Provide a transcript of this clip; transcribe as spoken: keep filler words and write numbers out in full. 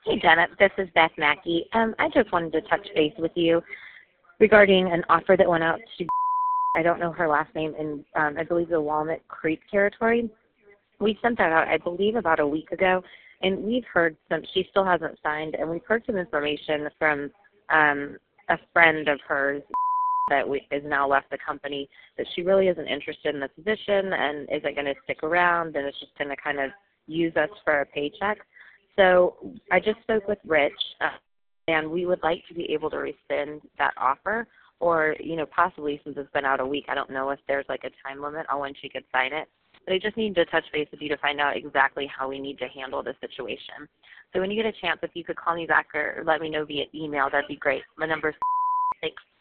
Hey, Jenna. This is Beth Mackey. Um, I just wanted to touch base with you regarding an offer that went out to, I don't know her last name, in, um, I believe, the Walnut Creek territory. We sent that out, I believe, about a week ago, and we've heard some, she still hasn't signed, and we've heard some information from um, a friend of hers that we, is now left the company, that she really isn't interested in the position and isn't going to stick around, and is just going to kind of use us for a paycheck. So I just spoke with Rich, uh, and we would like to be able to rescind that offer, or, you know, possibly, since it's been out a week, I don't know if there's like a time limit on when she could sign it. But I just need to touch base with you to find out exactly how we need to handle the situation. So when you get a chance, if you could call me back or let me know via email, that'd be great. My number's six.